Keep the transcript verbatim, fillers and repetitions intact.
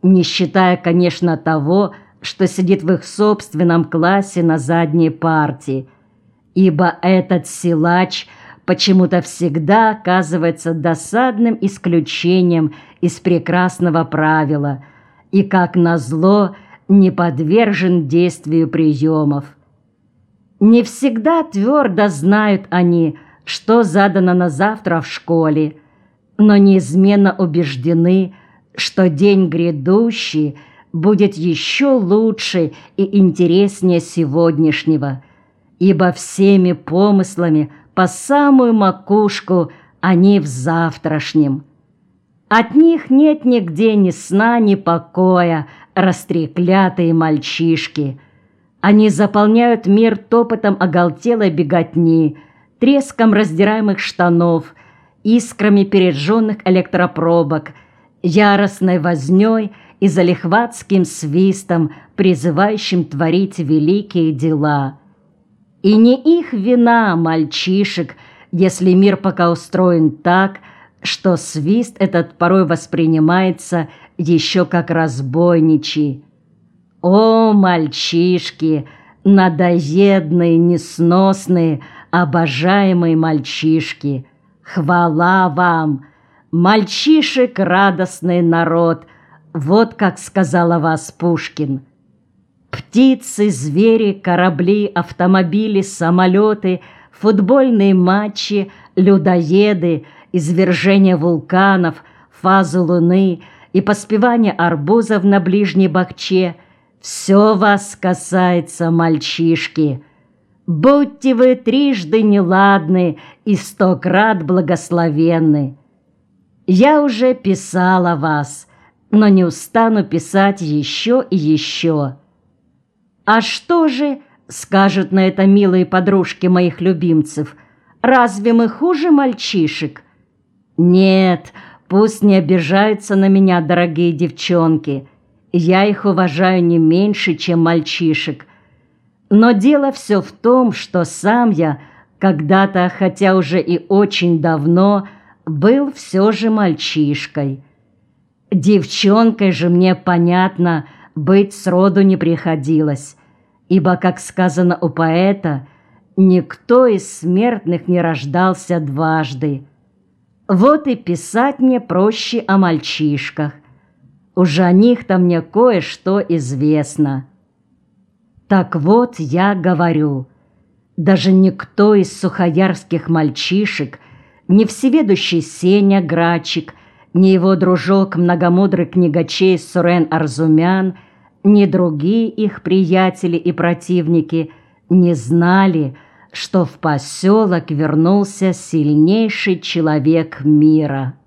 не считая, конечно, того, что сидит в их собственном классе на задней парте, ибо этот силач почему-то всегда оказывается досадным исключением из прекрасного правила и, как назло, не подвержен действию приемов. Не всегда твердо знают они, что задано на завтра в школе, но неизменно убеждены, что день грядущий будет еще лучше и интереснее сегодняшнего, ибо всеми помыслами по самую макушку они в завтрашнем. От них нет нигде ни сна, ни покоя, растреклятые мальчишки. Они заполняют мир топотом оголтелой беготни, треском раздираемых штанов, искрами пережженных электропробок, яростной вознёй и залихватским свистом, призывающим творить великие дела. И не их вина, мальчишек, если мир пока устроен так, что свист этот порой воспринимается еще как разбойничий. О, мальчишки, надоедные, несносные, обожаемые мальчишки! Хвала вам! Мальчишек радостный народ! Вот как сказал о вас Пушкин. Птицы, звери, корабли, автомобили, самолеты, футбольные матчи, людоеды, извержение вулканов, фазы луны и поспевание арбузов на ближней бахче — все вас касается, мальчишки. Будьте вы трижды неладны и сто крат благословенны. Я уже писала вас, но не устану писать еще и еще. А что же, скажут на это милые подружки моих любимцев, разве мы хуже мальчишек? Нет, пусть не обижаются на меня, дорогие девчонки. Я их уважаю не меньше, чем мальчишек. Но дело все в том, что сам я когда-то, хотя уже и очень давно, был все же мальчишкой. Девчонкой же мне, понятно, быть сроду не приходилось, ибо, как сказано у поэта, никто из смертных не рождался дважды. Вот и писать мне проще о мальчишках. Уж о них-то мне кое-что известно. Так вот, я говорю, даже никто из сухоярских мальчишек, ни всеведущий Сеня Грачик, ни его дружок многомудрый книгачей Сурен Арзумян, ни другие их приятели и противники не знали, что в поселок вернулся сильнейший человек мира.